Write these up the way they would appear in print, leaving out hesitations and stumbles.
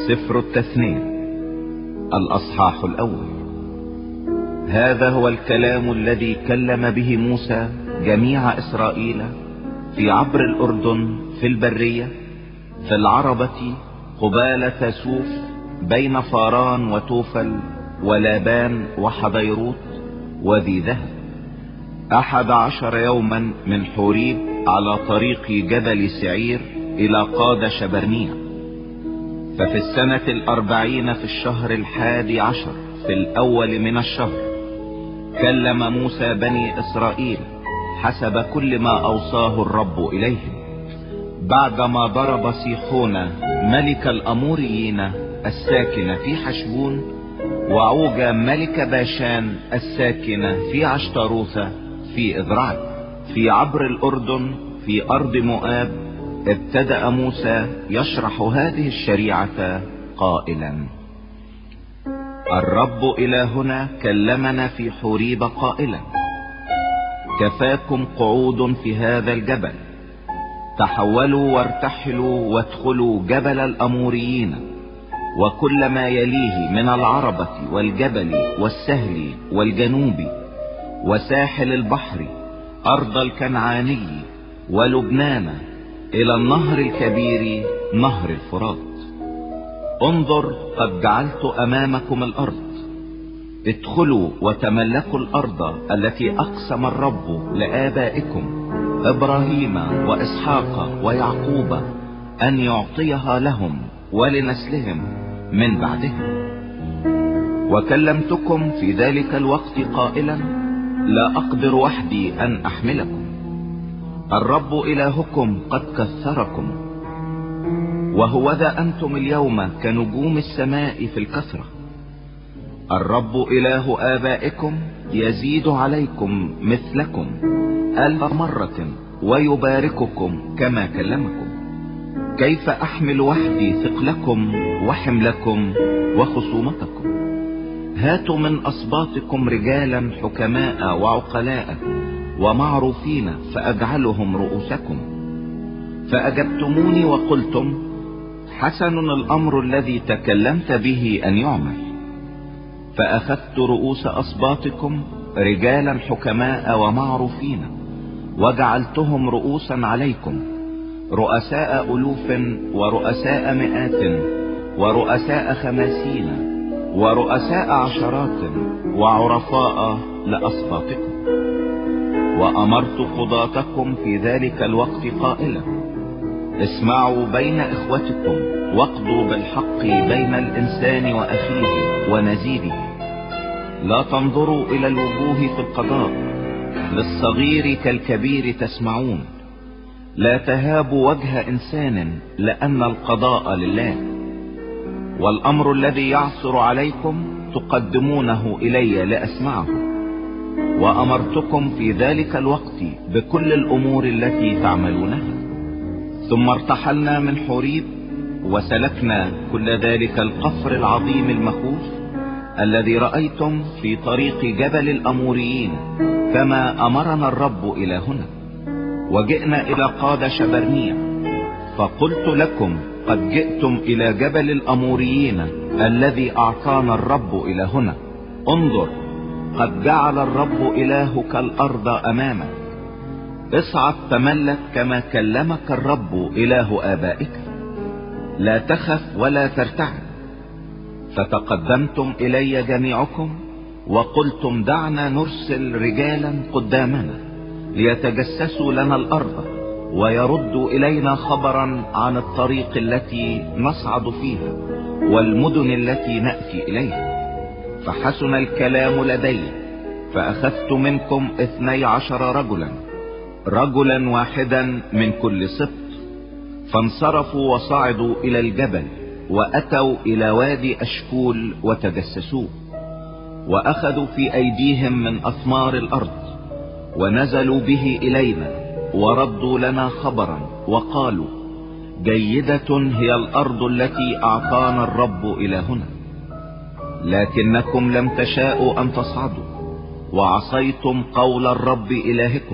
سفر التثنية الأصحاح الأول. هذا هو الكلام الذي كلم به موسى جميع إسرائيل في عبر الأردن في البرية في العربة قبالة سوف بين فاران وتوفل ولابان وحضيروت وذي ذهب 11 يوما من حوريب على طريق جبل سعير إلى قادش برنيع. ففي السنة 40 في الشهر 11 في الأول من الشهر كلم موسى بني إسرائيل حسب كل ما أوصاه الرب إليهم، بعدما ضرب سيحون ملك الأموريين الساكن في حشبون، وعوج ملك باشان الساكن في عشتروث في إذرعل في عبر الأردن في أرض مؤاب. ابتدأ موسى يشرح هذه الشريعة قائلا: الرب إلهنا كلمنا في حوريب قائلا: كفاكم قعود في هذا الجبل، تحولوا وارتحلوا وادخلوا جبل الأموريين وكل ما يليه من العربة والجبل والسهل والجنوب وساحل البحر أرض الكنعاني ولبنان إلى النهر الكبير نهر الفرات. انظر، قد جعلت أمامكم الأرض، ادخلوا وتملكوا الأرض التي أقسم الرب لآبائكم إبراهيم وإسحاق ويعقوب أن يعطيها لهم ولنسلهم من بعدهم. وكلمتكم في ذلك الوقت قائلا: لا أقدر وحدي أن أحملكم، الرب إلهكم قد كثركم، وهوذا أنتم اليوم كنجوم السماء في الكثرة. الرب إله آبائكم يزيد عليكم مثلكم 1000 مرة ويبارككم كما كلمكم. كيف أحمل وحدي ثقلكم وحملكم وخصومتكم؟ هاتوا من أصباطكم رجالا حكماء وعقلاء ومعروفين فأجعلهم رؤوسكم. فأجبتموني وقلتم: حسن الأمر الذي تكلمت به أن يعمل. فأخذت رؤوس أصباطكم رجالا حكماء ومعروفين وجعلتهم رؤوسا عليكم، رؤساء ألوف ورؤساء مئات ورؤساء 50 ورؤساء 10 وعرفاء لأصباطكم. وأمرت قضاتكم في ذلك الوقت قائلا: اسمعوا بين إخوتكم واقضوا بالحق بين الإنسان وأخيه ونزيده. لا تنظروا إلى الوجوه في القضاء، للصغير كالكبير تسمعون. لا تهابوا وجه إنسان، لأن القضاء لله. والأمر الذي يعثر عليكم تقدمونه إلي لأسمعه. وأمرتكم في ذلك الوقت بكل الأمور التي تعملونها. ثم ارتحلنا من حوريب وسلكنا كل ذلك القفر العظيم المخوف الذي رأيتم في طريق جبل الأموريين كما أمرنا الرب إلهنا. وجئنا إلى قادش برنيع، فقلت لكم: قد جئتم إلى جبل الأموريين الذي أعطانا الرب إلهنا. انظر، قد جعل الرب إلهك الأرض أمامك، اصعد تملك كما كلمك الرب إله آبائك. لا تخف ولا ترتعب. فتقدمتم إلي جميعكم وقلتم: دعنا نرسل رجالا قدامنا ليتجسسوا لنا الأرض ويردوا إلينا خبرا عن الطريق التي نصعد فيها والمدن التي نأتي إليها. فحسن الكلام لدي، فأخذت منكم 12 رجلا واحدا من كل سبط. فانصرفوا وصعدوا إلى الجبل وأتوا إلى وادي أشكول وتجسسوه، وأخذوا في أيديهم من أثمار الأرض ونزلوا به إلينا وردوا لنا خبرا وقالوا: جيدة هي الأرض التي أعطانا الرب إلهنا. لكنكم لم تشاءوا أن تصعدوا، وعصيتم قول الرب إلهكم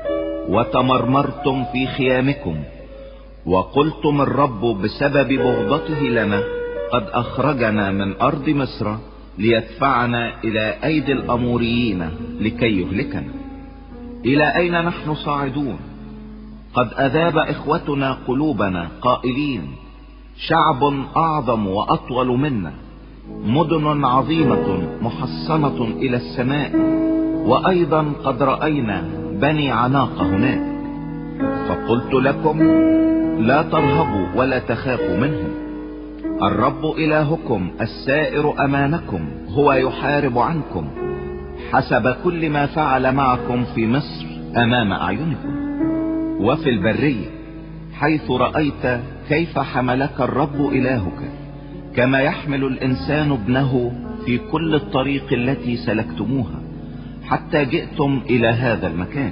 وتمرمرتم في خيامكم، وقلتم: الرب بسبب بغضته لنا قد أخرجنا من أرض مصر ليدفعنا إلى أيدي الأموريين لكي يهلكنا. إلى أين نحن صاعدون؟ قد أذاب إخوتنا قلوبنا قائلين: شعب أعظم وأطول منا، مدن عظيمة محصنة إلى السماء، وأيضا قد رأينا بني عناق هناك. فقلت لكم: لا ترهبوا ولا تخافوا منهم، الرب إلهكم السائر أمامكم هو يحارب عنكم حسب كل ما فعل معكم في مصر أمام أعينكم، وفي البرية حيث رأيت كيف حملك الرب إلهك، كما يحمل الإنسان ابنه في كل الطريق التي سلكتموها حتى جئتم إلى هذا المكان.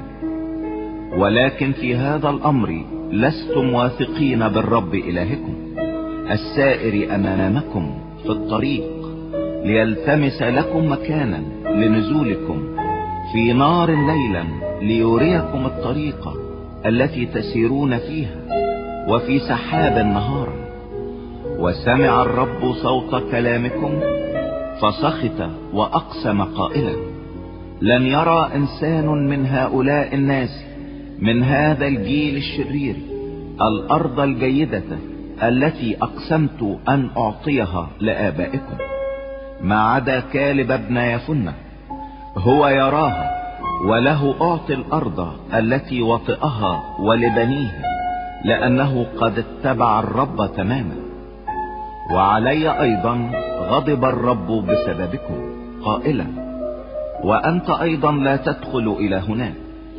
ولكن في هذا الأمر لستم واثقين بالرب إلهكم السائر أمامكم في الطريق، ليلتمس لكم مكانا لنزولكم في نار ليلا ليريكم الطريق التي تسيرون فيها، وفي سحاب نهارا. وسمع الرب صوت كلامكم فسخط وأقسم قائلا: لن يرى إنسان من هؤلاء الناس من هذا الجيل الشرير الأرض الجيدة التي أقسمت أن أعطيها لآبائكم، ما عدا كالب ابن يفنة، هو يراها، وله أعطي الأرض التي وطئها ولبنيه، لأنه قد اتبع الرب تماما. وعلي أيضا غضب الرب بسببكم قائلا: وأنت أيضا لا تدخل إلى هناك.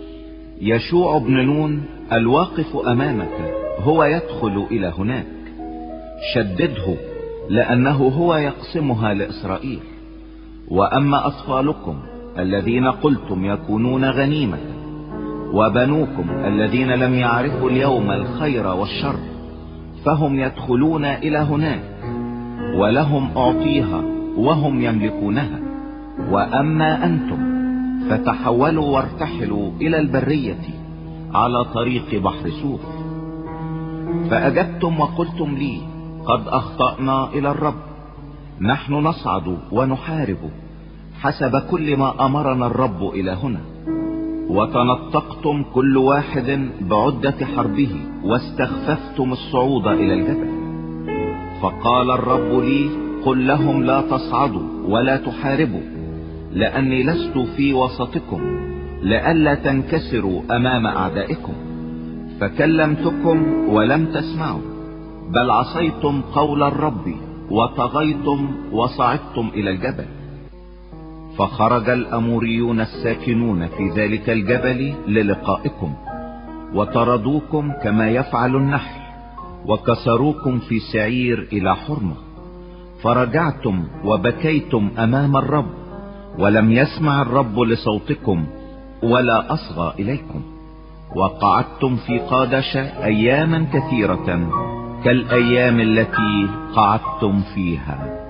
يشوع بن نون الواقف أمامك هو يدخل إلى هناك، شدده لأنه هو يقسمها لإسرائيل. وأما أطفالكم الذين قلتم يكونون غنيمة، وبنوكم الذين لم يعرفوا اليوم الخير والشر، فهم يدخلون إلى هناك، ولهم أعطيها وهم يملكونها. وأما أنتم فتحولوا وارتحلوا إلى البرية على طريق بحر سوف. فأجبتم وقلتم لي: قد أخطأنا إلى الرب، نحن نصعد ونحارب حسب كل ما أمرنا الرب إلى هنا. وتنطقتم كل واحد بعدة حربه، واستخففتم الصعود إلى الجبل. فقال الرب لي: قل لهم لا تصعدوا ولا تحاربوا، لأني لست في وسطكم لئلا تنكسروا أمام أعدائكم. فكلمتكم ولم تسمعوا، بل عصيتم قول الرب وطغيتم وصعدتم إلى الجبل. فخرج الأموريون الساكنون في ذلك الجبل للقائكم، وطردوكم كما يفعل النحل، وكسروكم في سعير إلى حرمة. فرجعتم وبكيتم أمام الرب، ولم يسمع الرب لصوتكم ولا أصغى إليكم. وقعدتم في قادش أياما كثيرة كالأيام التي قعدتم فيها.